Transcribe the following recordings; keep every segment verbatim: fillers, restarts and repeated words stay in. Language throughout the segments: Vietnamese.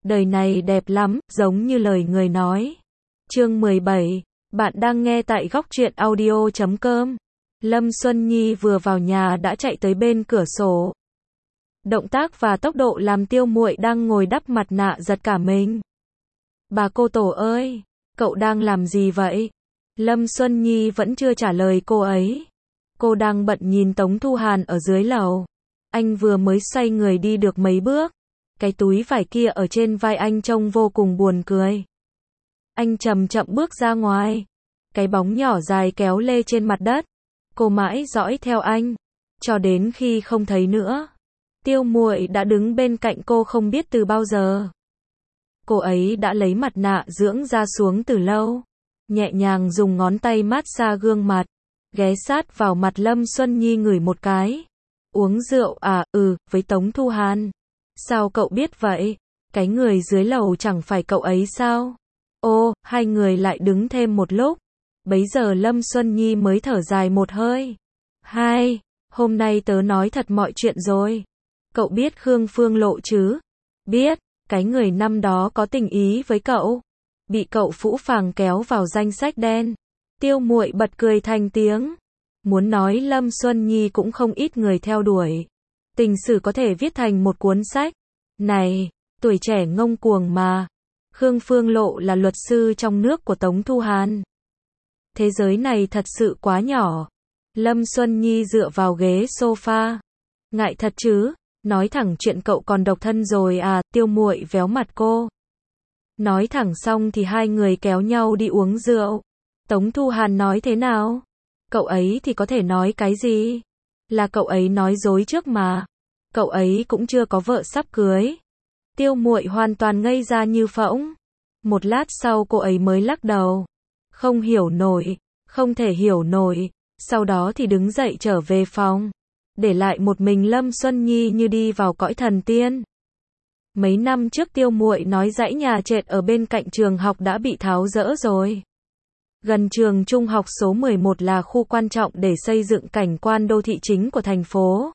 Đời này đẹp lắm, giống như lời người nói. Chương mười bảy, bạn đang nghe tại góc truyện audio chấm com. Lâm Xuân Nhi vừa vào nhà đã chạy tới bên cửa sổ. Động tác và tốc độ làm Tiêu Muội đang ngồi đắp mặt nạ giật cả mình. Bà cô Tổ ơi, cậu đang làm gì vậy? Lâm Xuân Nhi vẫn chưa trả lời cô ấy. Cô đang bận nhìn Tống Thu Hàn ở dưới lầu. Anh vừa mới xoay người đi được mấy bước. Cái túi vải kia ở trên vai anh trông vô cùng buồn cười. Anh chậm chậm bước ra ngoài. Cái bóng nhỏ dài kéo lê trên mặt đất. Cô mãi dõi theo anh, cho đến khi không thấy nữa. Tiêu Muội đã đứng bên cạnh cô không biết từ bao giờ. Cô ấy đã lấy mặt nạ dưỡng da xuống từ lâu. Nhẹ nhàng dùng ngón tay massage gương mặt. Ghé sát vào mặt Lâm Xuân Nhi ngửi một cái. Uống rượu à, ừ, với Tống Thu Hàn. Sao cậu biết vậy? Cái người dưới lầu chẳng phải cậu ấy sao? Ô, hai người lại đứng thêm một lúc. Bấy giờ Lâm Xuân Nhi mới thở dài một hơi. Hai, hôm nay tớ nói thật mọi chuyện rồi. Cậu biết Khương Phương Lộ chứ? Biết, cái người năm đó có tình ý với cậu. Bị cậu phũ phàng kéo vào danh sách đen. Tiêu Muội bật cười thành tiếng. Muốn nói Lâm Xuân Nhi cũng không ít người theo đuổi. Tình sử có thể viết thành một cuốn sách. Này, tuổi trẻ ngông cuồng mà. Khương Phương Lộ là luật sư trong nước của Tống Thu Hàn. Thế giới này thật sự quá nhỏ. Lâm Xuân Nhi dựa vào ghế sofa. Ngại thật chứ, nói thẳng chuyện cậu còn độc thân rồi à, Tiêu Muội véo mặt cô. Nói thẳng xong thì hai người kéo nhau đi uống rượu. Tống Thu Hàn nói thế nào? Cậu ấy thì có thể nói cái gì? Là cậu ấy nói dối trước mà. Cậu ấy cũng chưa có vợ sắp cưới. Tiêu Muội hoàn toàn ngây ra như phỗng. Một lát sau cô ấy mới lắc đầu. Không hiểu nổi, không thể hiểu nổi. Sau đó thì đứng dậy trở về phòng. Để lại một mình Lâm Xuân Nhi như đi vào cõi thần tiên. Mấy năm trước Tiêu Muội nói dãy nhà trệt ở bên cạnh trường học đã bị tháo dỡ rồi. Gần trường trung học số mười một là khu quan trọng để xây dựng cảnh quan đô thị chính của thành phố.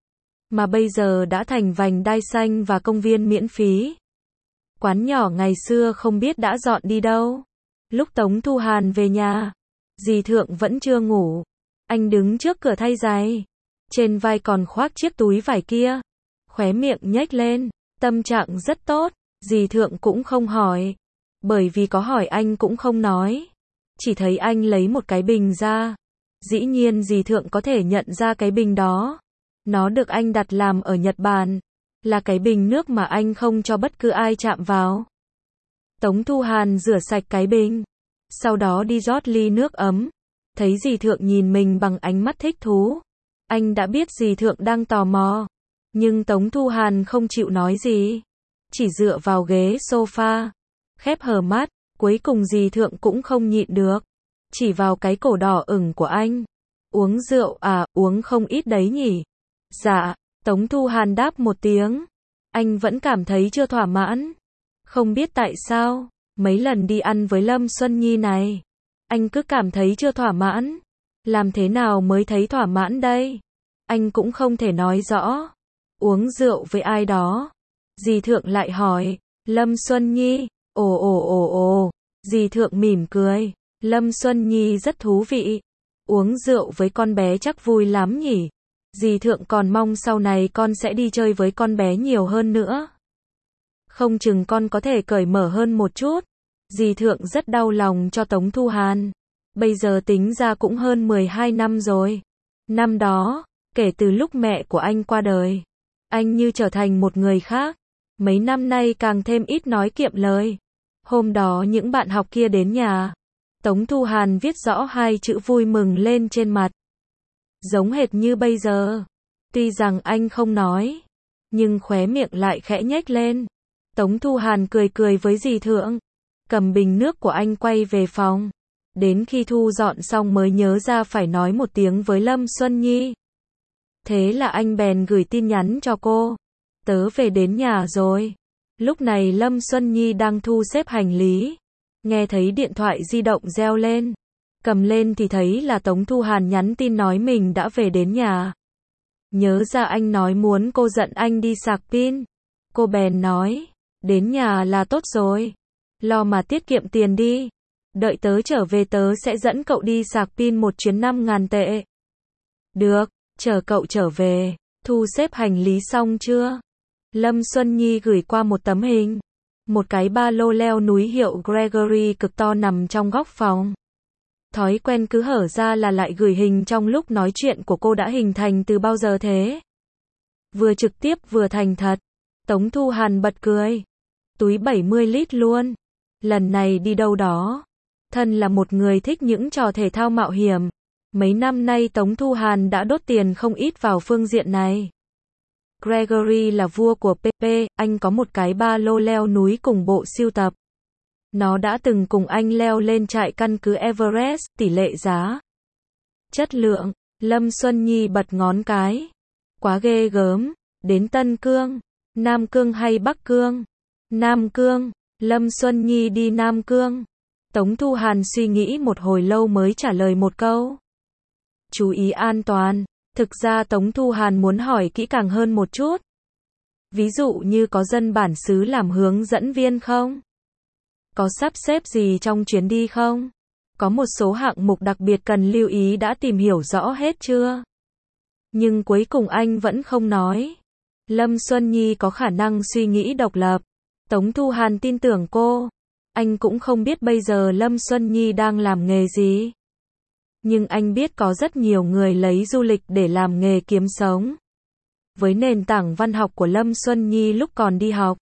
Mà bây giờ đã thành vành đai xanh và công viên miễn phí. Quán nhỏ ngày xưa không biết đã dọn đi đâu. Lúc Tống Thu Hàn về nhà, dì Thượng vẫn chưa ngủ. Anh đứng trước cửa thay giày. Trên vai còn khoác chiếc túi vải kia. Khóe miệng nhếch lên. Tâm trạng rất tốt. Dì Thượng cũng không hỏi. Bởi vì có hỏi anh cũng không nói. Chỉ thấy anh lấy một cái bình ra. Dĩ nhiên dì Thượng có thể nhận ra cái bình đó. Nó được anh đặt làm ở Nhật Bản. Là cái bình nước mà anh không cho bất cứ ai chạm vào. Tống Thu Hàn rửa sạch cái bình. Sau đó đi rót ly nước ấm. Thấy dì Thượng nhìn mình bằng ánh mắt thích thú. Anh đã biết dì Thượng đang tò mò. Nhưng Tống Thu Hàn không chịu nói gì. Chỉ dựa vào ghế sofa. Khép hờ mắt. Cuối cùng dì Thượng cũng không nhịn được. Chỉ vào cái cổ đỏ ửng của anh. Uống rượu à, uống không ít đấy nhỉ? Dạ, Tống Thu Hàn đáp một tiếng. Anh vẫn cảm thấy chưa thỏa mãn. Không biết tại sao, mấy lần đi ăn với Lâm Xuân Nhi này, anh cứ cảm thấy chưa thỏa mãn. Làm thế nào mới thấy thỏa mãn đây? Anh cũng không thể nói rõ. Uống rượu với ai đó? Dì Thượng lại hỏi. Lâm Xuân Nhi. Ồ ồ ồ ồ. Dì Thượng mỉm cười. Lâm Xuân Nhi rất thú vị. Uống rượu với con bé chắc vui lắm nhỉ? Dì Thượng còn mong sau này con sẽ đi chơi với con bé nhiều hơn nữa. Không chừng con có thể cởi mở hơn một chút. Dì Thượng rất đau lòng cho Tống Thu Hàn. Bây giờ tính ra cũng hơn mười hai năm rồi. Năm đó, kể từ lúc mẹ của anh qua đời, anh như trở thành một người khác. Mấy năm nay càng thêm ít nói kiệm lời. Hôm đó những bạn học kia đến nhà. Tống Thu Hàn viết rõ hai chữ vui mừng lên trên mặt. Giống hệt như bây giờ. Tuy rằng anh không nói, nhưng khóe miệng lại khẽ nhếch lên. Tống Thu Hàn cười cười với dì Thượng. Cầm bình nước của anh quay về phòng. Đến khi thu dọn xong mới nhớ ra phải nói một tiếng với Lâm Xuân Nhi. Thế là anh bèn gửi tin nhắn cho cô. Tớ về đến nhà rồi. Lúc này Lâm Xuân Nhi đang thu xếp hành lý. Nghe thấy điện thoại di động reo lên. Cầm lên thì thấy là Tống Thu Hàn nhắn tin nói mình đã về đến nhà. Nhớ ra anh nói muốn cô dẫn anh đi sạc pin. Cô bèn nói, Đến nhà là tốt rồi. Lo mà tiết kiệm tiền đi. Đợi tớ trở về tớ sẽ dẫn cậu đi sạc pin một chuyến năm ngàn tệ. Được, chờ cậu trở về. Thu xếp hành lý xong chưa? Lâm Xuân Nhi gửi qua một tấm hình. Một cái ba lô leo núi hiệu Gregory cực to nằm trong góc phòng. Thói quen cứ hở ra là lại gửi hình trong lúc nói chuyện của cô đã hình thành từ bao giờ thế? Vừa trực tiếp vừa thành thật. Tống Thu Hàn bật cười. Túi bảy mươi lít luôn. Lần này đi đâu đó? Thân là một người thích những trò thể thao mạo hiểm. Mấy năm nay Tống Thu Hàn đã đốt tiền không ít vào phương diện này. Gregory là vua của pê pê, anh có một cái ba lô leo núi cùng bộ sưu tập. Nó đã từng cùng anh leo lên trại căn cứ Everest, tỷ lệ giá. Chất lượng, Lâm Xuân Nhi bật ngón cái. Quá ghê gớm, đến Tân Cương, Nam Cương hay Bắc Cương? Nam Cương, Lâm Xuân Nhi đi Nam Cương. Tống Thu Hàn suy nghĩ một hồi lâu mới trả lời một câu. Chú ý an toàn. Thực ra Tống Thu Hàn muốn hỏi kỹ càng hơn một chút. Ví dụ như có dân bản xứ làm hướng dẫn viên không? Có sắp xếp gì trong chuyến đi không? Có một số hạng mục đặc biệt cần lưu ý đã tìm hiểu rõ hết chưa? Nhưng cuối cùng anh vẫn không nói. Lâm Xuân Nhi có khả năng suy nghĩ độc lập. Tống Thu Hàn tin tưởng cô. Anh cũng không biết bây giờ Lâm Xuân Nhi đang làm nghề gì. Nhưng anh biết có rất nhiều người lấy du lịch để làm nghề kiếm sống. Với nền tảng văn học của Lâm Xuân Nhi lúc còn đi học,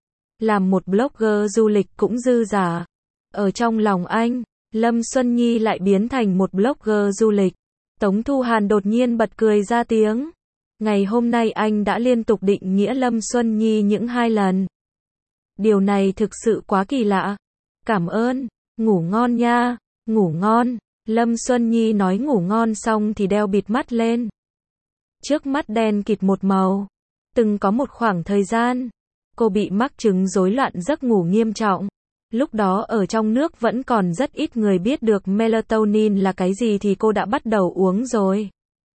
làm một blogger du lịch cũng dư dả. Ở trong lòng anh, Lâm Xuân Nhi lại biến thành một blogger du lịch. Tống Thu Hàn đột nhiên bật cười ra tiếng. Ngày hôm nay anh đã liên tục định nghĩa Lâm Xuân Nhi những hai lần. Điều này thực sự quá kỳ lạ. Cảm ơn, ngủ ngon nha, ngủ ngon. Lâm Xuân Nhi nói ngủ ngon xong thì đeo bịt mắt lên. Trước mắt đen kịt một màu. Từng có một khoảng thời gian, cô bị mắc chứng rối loạn giấc ngủ nghiêm trọng. Lúc đó ở trong nước vẫn còn rất ít người biết được melatonin là cái gì thì cô đã bắt đầu uống rồi.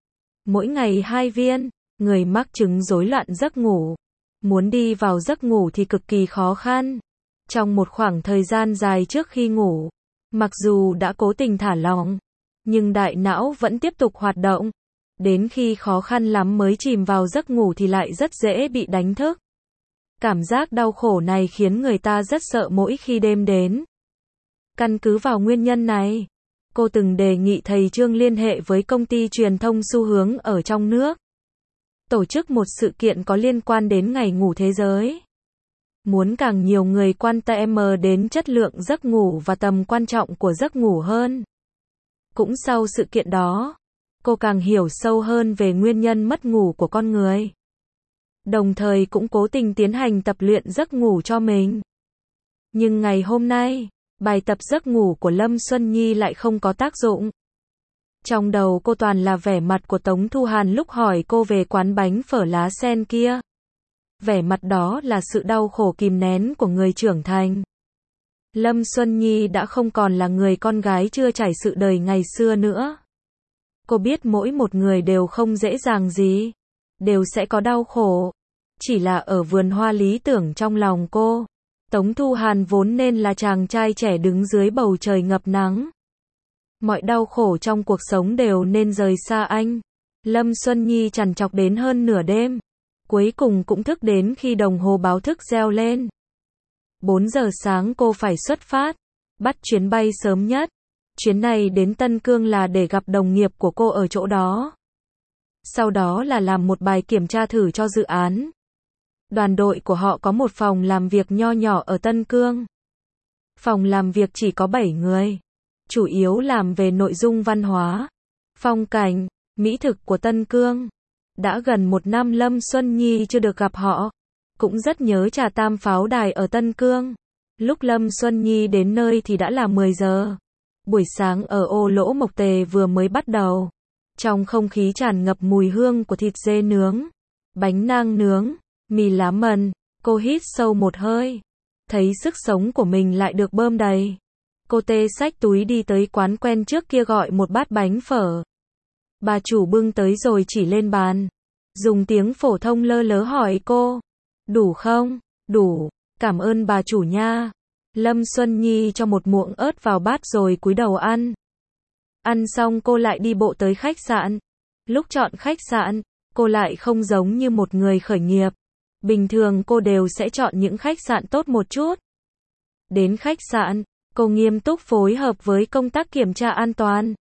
Mỗi ngày hai viên, người mắc chứng rối loạn giấc ngủ. Muốn đi vào giấc ngủ thì cực kỳ khó khăn. Trong một khoảng thời gian dài trước khi ngủ, mặc dù đã cố tình thả lỏng, nhưng đại não vẫn tiếp tục hoạt động. Đến khi khó khăn lắm mới chìm vào giấc ngủ thì lại rất dễ bị đánh thức. Cảm giác đau khổ này khiến người ta rất sợ mỗi khi đêm đến. Căn cứ vào nguyên nhân này, cô từng đề nghị thầy Trương liên hệ với công ty truyền thông xu hướng ở trong nước. Tổ chức một sự kiện có liên quan đến ngày ngủ thế giới. Muốn càng nhiều người quan tâm đến chất lượng giấc ngủ và tầm quan trọng của giấc ngủ hơn. Cũng sau sự kiện đó, cô càng hiểu sâu hơn về nguyên nhân mất ngủ của con người. Đồng thời cũng cố tình tiến hành tập luyện giấc ngủ cho mình. Nhưng ngày hôm nay, bài tập giấc ngủ của Lâm Xuân Nhi lại không có tác dụng. Trong đầu cô toàn là vẻ mặt của Tống Thu Hàn lúc hỏi cô về quán bánh phở lá sen kia. Vẻ mặt đó là sự đau khổ kìm nén của người trưởng thành. Lâm Xuân Nhi đã không còn là người con gái chưa trải sự đời ngày xưa nữa. Cô biết mỗi một người đều không dễ dàng gì, đều sẽ có đau khổ. Chỉ là ở vườn hoa lý tưởng trong lòng cô, Tống Thu Hàn vốn nên là chàng trai trẻ đứng dưới bầu trời ngập nắng. Mọi đau khổ trong cuộc sống đều nên rời xa anh. Lâm Xuân Nhi trằn trọc đến hơn nửa đêm. Cuối cùng cũng thức đến khi đồng hồ báo thức reo lên. bốn giờ sáng cô phải xuất phát, bắt chuyến bay sớm nhất. Chuyến này đến Tân Cương là để gặp đồng nghiệp của cô ở chỗ đó. Sau đó là làm một bài kiểm tra thử cho dự án. Đoàn đội của họ có một phòng làm việc nho nhỏ ở Tân Cương. Phòng làm việc chỉ có bảy người. Chủ yếu làm về nội dung văn hóa, phong cảnh, mỹ thực của Tân Cương. Đã gần một năm Lâm Xuân Nhi chưa được gặp họ. Cũng rất nhớ trà tam pháo đài ở Tân Cương. Lúc Lâm Xuân Nhi đến nơi thì đã là mười giờ. Buổi sáng ở ô Lỗ Mộc Tề vừa mới bắt đầu. Trong không khí tràn ngập mùi hương của thịt dê nướng, bánh nang nướng, mì lá mần. Cô hít sâu một hơi. Thấy sức sống của mình lại được bơm đầy. Cô tê xách túi đi tới quán quen trước kia gọi một bát bánh phở. Bà chủ bưng tới rồi chỉ lên bàn. Dùng tiếng phổ thông lơ lớ hỏi cô. Đủ không? Đủ. Cảm ơn bà chủ nha. Lâm Xuân Nhi cho một muỗng ớt vào bát rồi cúi đầu ăn. Ăn xong cô lại đi bộ tới khách sạn. Lúc chọn khách sạn, cô lại không giống như một người khởi nghiệp. Bình thường cô đều sẽ chọn những khách sạn tốt một chút. Đến khách sạn, cô nghiêm túc phối hợp với công tác kiểm tra an toàn.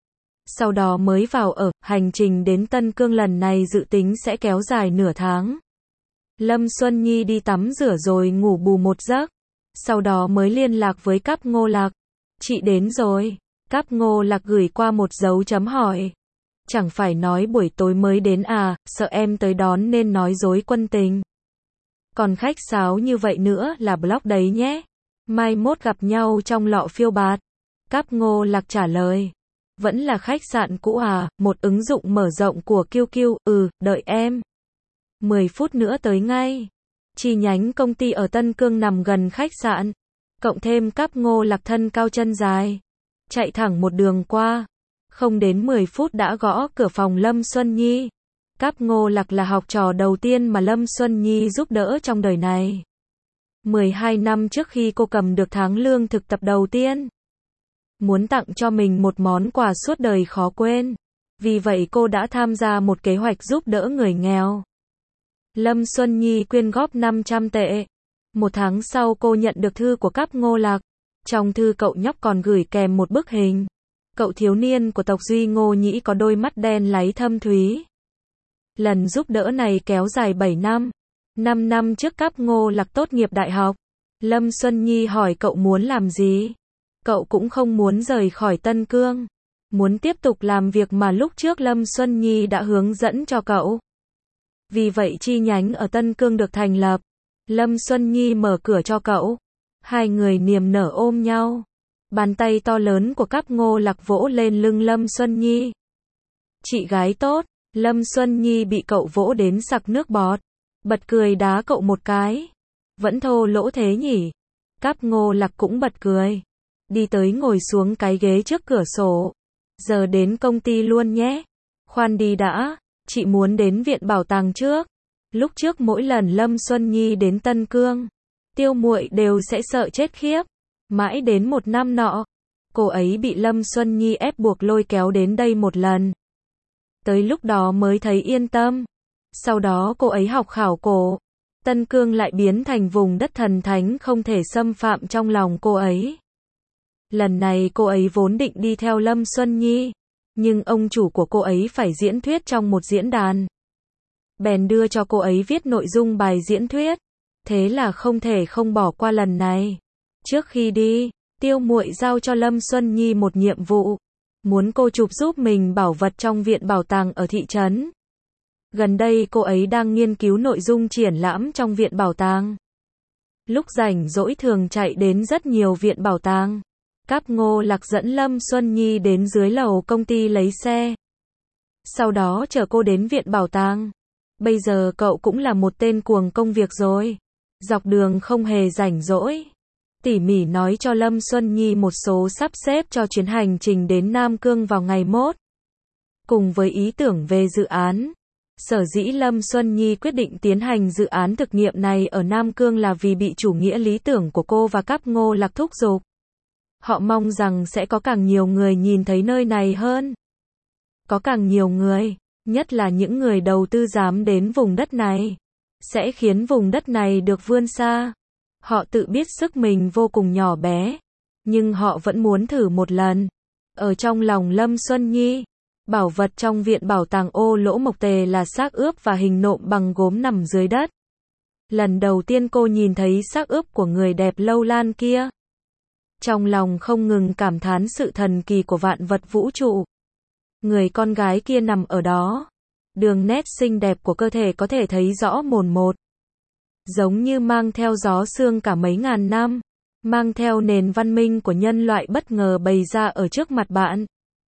Sau đó mới vào ở, hành trình đến Tân Cương lần này dự tính sẽ kéo dài nửa tháng. Lâm Xuân Nhi đi tắm rửa rồi ngủ bù một giấc. Sau đó mới liên lạc với Cáp Ngô Lạc. Chị đến rồi. Cáp Ngô Lạc gửi qua một dấu chấm hỏi. Chẳng phải nói buổi tối mới đến à, sợ em tới đón nên nói dối quân tình. Còn khách sáo như vậy nữa là block đấy nhé. Mai mốt gặp nhau trong lọ phiêu bạt. Cáp Ngô Lạc trả lời. Vẫn là khách sạn cũ à, một ứng dụng mở rộng của Q Q, ừ, đợi em. mười phút nữa tới ngay. Chi nhánh công ty ở Tân Cương nằm gần khách sạn. Cộng thêm Cáp Ngô Lạc thân cao chân dài. Chạy thẳng một đường qua. Không đến mười phút đã gõ cửa phòng Lâm Xuân Nhi. Cáp Ngô Lạc là học trò đầu tiên mà Lâm Xuân Nhi giúp đỡ trong đời này. mười hai năm trước khi cô cầm được tháng lương thực tập đầu tiên. Muốn tặng cho mình một món quà suốt đời khó quên. Vì vậy cô đã tham gia một kế hoạch giúp đỡ người nghèo. Lâm Xuân Nhi quyên góp năm trăm tệ. Một tháng sau cô nhận được thư của Cáp Ngô Lạc. Trong thư cậu nhóc còn gửi kèm một bức hình. Cậu thiếu niên của tộc Duy Ngô Nhĩ có đôi mắt đen láy thâm thúy. Lần giúp đỡ này kéo dài bảy năm. năm năm trước Cáp Ngô Lạc tốt nghiệp đại học. Lâm Xuân Nhi hỏi cậu muốn làm gì? Cậu cũng không muốn rời khỏi Tân Cương. Muốn tiếp tục làm việc mà lúc trước Lâm Xuân Nhi đã hướng dẫn cho cậu. Vì vậy chi nhánh ở Tân Cương được thành lập. Lâm Xuân Nhi mở cửa cho cậu. Hai người niềm nở ôm nhau. Bàn tay to lớn của Cáp Ngô Lạc vỗ lên lưng Lâm Xuân Nhi. Chị gái tốt. Lâm Xuân Nhi bị cậu vỗ đến sặc nước bọt. Bật cười đá cậu một cái. Vẫn thô lỗ thế nhỉ? Cáp Ngô Lạc cũng bật cười. Đi tới ngồi xuống cái ghế trước cửa sổ. Giờ đến công ty luôn nhé. Khoan đi đã. Chị muốn đến viện bảo tàng trước. Lúc trước mỗi lần Lâm Xuân Nhi đến Tân Cương, Tiêu Muội đều sẽ sợ chết khiếp. Mãi đến một năm nọ, cô ấy bị Lâm Xuân Nhi ép buộc lôi kéo đến đây một lần. Tới lúc đó mới thấy yên tâm. Sau đó cô ấy học khảo cổ. Tân Cương lại biến thành vùng đất thần thánh không thể xâm phạm trong lòng cô ấy. Lần này cô ấy vốn định đi theo Lâm Xuân Nhi. Nhưng ông chủ của cô ấy phải diễn thuyết trong một diễn đàn. Bèn đưa cho cô ấy viết nội dung bài diễn thuyết. Thế là không thể không bỏ qua lần này. Trước khi đi, Tiêu Muội giao cho Lâm Xuân Nhi một nhiệm vụ. Muốn cô chụp giúp mình bảo vật trong viện bảo tàng ở thị trấn. Gần đây cô ấy đang nghiên cứu nội dung triển lãm trong viện bảo tàng. Lúc rảnh rỗi thường chạy đến rất nhiều viện bảo tàng. Cáp Ngô Lạc dẫn Lâm Xuân Nhi đến dưới lầu công ty lấy xe. Sau đó chở cô đến viện bảo tàng. Bây giờ cậu cũng là một tên cuồng công việc rồi. Dọc đường không hề rảnh rỗi. Tỉ mỉ nói cho Lâm Xuân Nhi một số sắp xếp cho chuyến hành trình đến Nam Cương vào ngày mốt. Cùng với ý tưởng về dự án. Sở dĩ Lâm Xuân Nhi quyết định tiến hành dự án thực nghiệm này ở Nam Cương là vì bị chủ nghĩa lý tưởng của cô và Cáp Ngô Lạc thúc giục. Họ mong rằng sẽ có càng nhiều người nhìn thấy nơi này hơn. Có càng nhiều người, nhất là những người đầu tư dám đến vùng đất này, sẽ khiến vùng đất này được vươn xa. Họ tự biết sức mình vô cùng nhỏ bé, nhưng họ vẫn muốn thử một lần. Ở trong lòng Lâm Xuân Nhi, bảo vật trong viện bảo tàng Ô Lỗ Mộc Tề là xác ướp và hình nộm bằng gốm nằm dưới đất. Lần đầu tiên cô nhìn thấy xác ướp của người đẹp lâu lan kia, trong lòng không ngừng cảm thán sự thần kỳ của vạn vật vũ trụ. Người con gái kia nằm ở đó. Đường nét xinh đẹp của cơ thể có thể thấy rõ mồn một. Giống như mang theo gió sương cả mấy ngàn năm. Mang theo nền văn minh của nhân loại bất ngờ bày ra ở trước mặt bạn.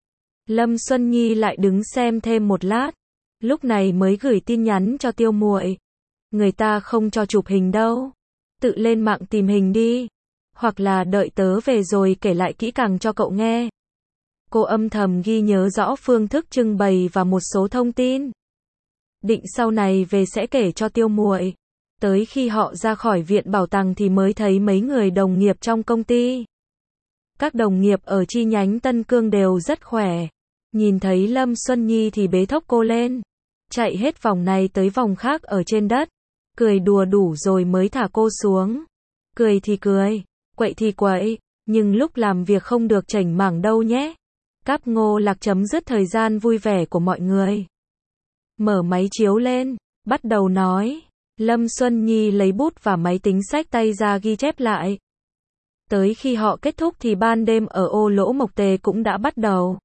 Lâm Xuân Nhi lại đứng xem thêm một lát. Lúc này mới gửi tin nhắn cho Tiêu Muội. Người ta không cho chụp hình đâu. Tự lên mạng tìm hình đi. Hoặc là đợi tớ về rồi kể lại kỹ càng cho cậu nghe. Cô âm thầm ghi nhớ rõ phương thức trưng bày và một số thông tin. Định sau này về sẽ kể cho Tiêu Muội. Tới khi họ ra khỏi viện bảo tàng thì mới thấy mấy người đồng nghiệp trong công ty. Các đồng nghiệp ở chi nhánh Tân Cương đều rất khỏe. Nhìn thấy Lâm Xuân Nhi thì bế thốc cô lên. Chạy hết vòng này tới vòng khác ở trên đất. Cười đùa đủ rồi mới thả cô xuống. Cười thì cười, quậy thì quậy, nhưng lúc làm việc không được chảnh mảng đâu nhé. Cáp Ngô Lạc chấm dứt thời gian vui vẻ của mọi người. Mở máy chiếu lên, bắt đầu nói. Lâm Xuân Nhi lấy bút và máy tính xách tay ra ghi chép lại. Tới khi họ kết thúc thì ban đêm ở ô Lỗ Mộc Tề cũng đã bắt đầu.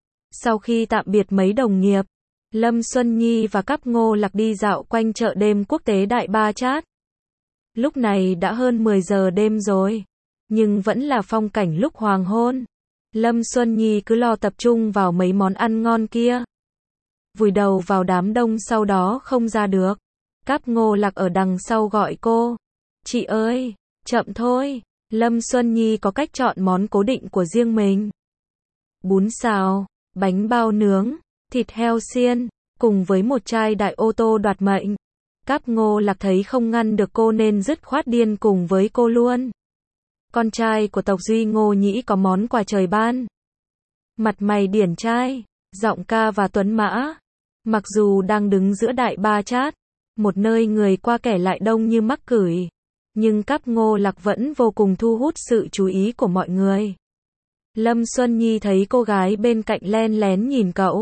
Sau khi tạm biệt mấy đồng nghiệp, Lâm Xuân Nhi và Cáp Ngô Lạc đi dạo quanh chợ đêm quốc tế Đại Ba Chát. Lúc này đã hơn mười giờ đêm rồi, nhưng vẫn là phong cảnh lúc hoàng hôn. Lâm Xuân Nhi cứ lo tập trung vào mấy món ăn ngon kia. Vùi đầu vào đám đông sau đó không ra được. Cáp Ngô Lạc ở đằng sau gọi cô. Chị ơi, chậm thôi. Lâm Xuân Nhi có cách chọn món cố định của riêng mình. Bún xào, bánh bao nướng, thịt heo xiên, cùng với một chai đại ô tô đoạt mệnh. Cáp Ngô Lạc thấy không ngăn được cô nên dứt khoát điên cùng với cô luôn. Con trai của tộc Duy Ngô Nhĩ có món quà trời ban. Mặt mày điển trai, giọng ca và tuấn mã. Mặc dù đang đứng giữa Đại Ba Chát, một nơi người qua kẻ lại đông như mắc cửi, nhưng Cáp Ngô Lạc vẫn vô cùng thu hút sự chú ý của mọi người. Lâm Xuân Nhi thấy cô gái bên cạnh len lén nhìn cậu.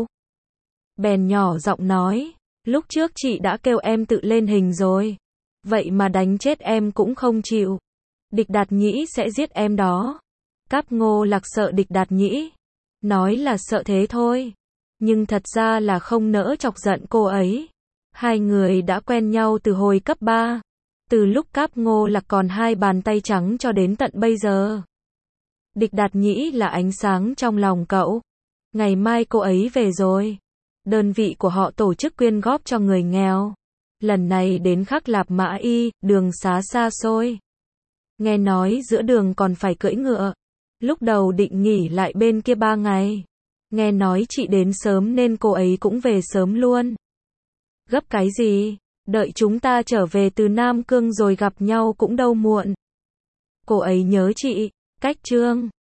Bèn nhỏ giọng nói, lúc trước chị đã kêu em tự lên hình rồi. Vậy mà đánh chết em cũng không chịu. Địch Đạt Nhĩ sẽ giết em đó. Cáp Ngô Lạc sợ Địch Đạt Nhĩ. Nói là sợ thế thôi. Nhưng thật ra là không nỡ chọc giận cô ấy. Hai người đã quen nhau từ hồi cấp ba. Từ lúc Cáp Ngô Lạc còn hai bàn tay trắng cho đến tận bây giờ. Địch Đạt Nhĩ là ánh sáng trong lòng cậu. Ngày mai cô ấy về rồi. Đơn vị của họ tổ chức quyên góp cho người nghèo. Lần này đến Khắc Lạp Mã Y, đường xá xa xôi. Nghe nói giữa đường còn phải cưỡi ngựa. Lúc đầu định nghỉ lại bên kia ba ngày. Nghe nói chị đến sớm nên cô ấy cũng về sớm luôn. Gấp cái gì? Đợi chúng ta trở về từ Nam Cương rồi gặp nhau cũng đâu muộn. Cô ấy nhớ chị. Cách Trương.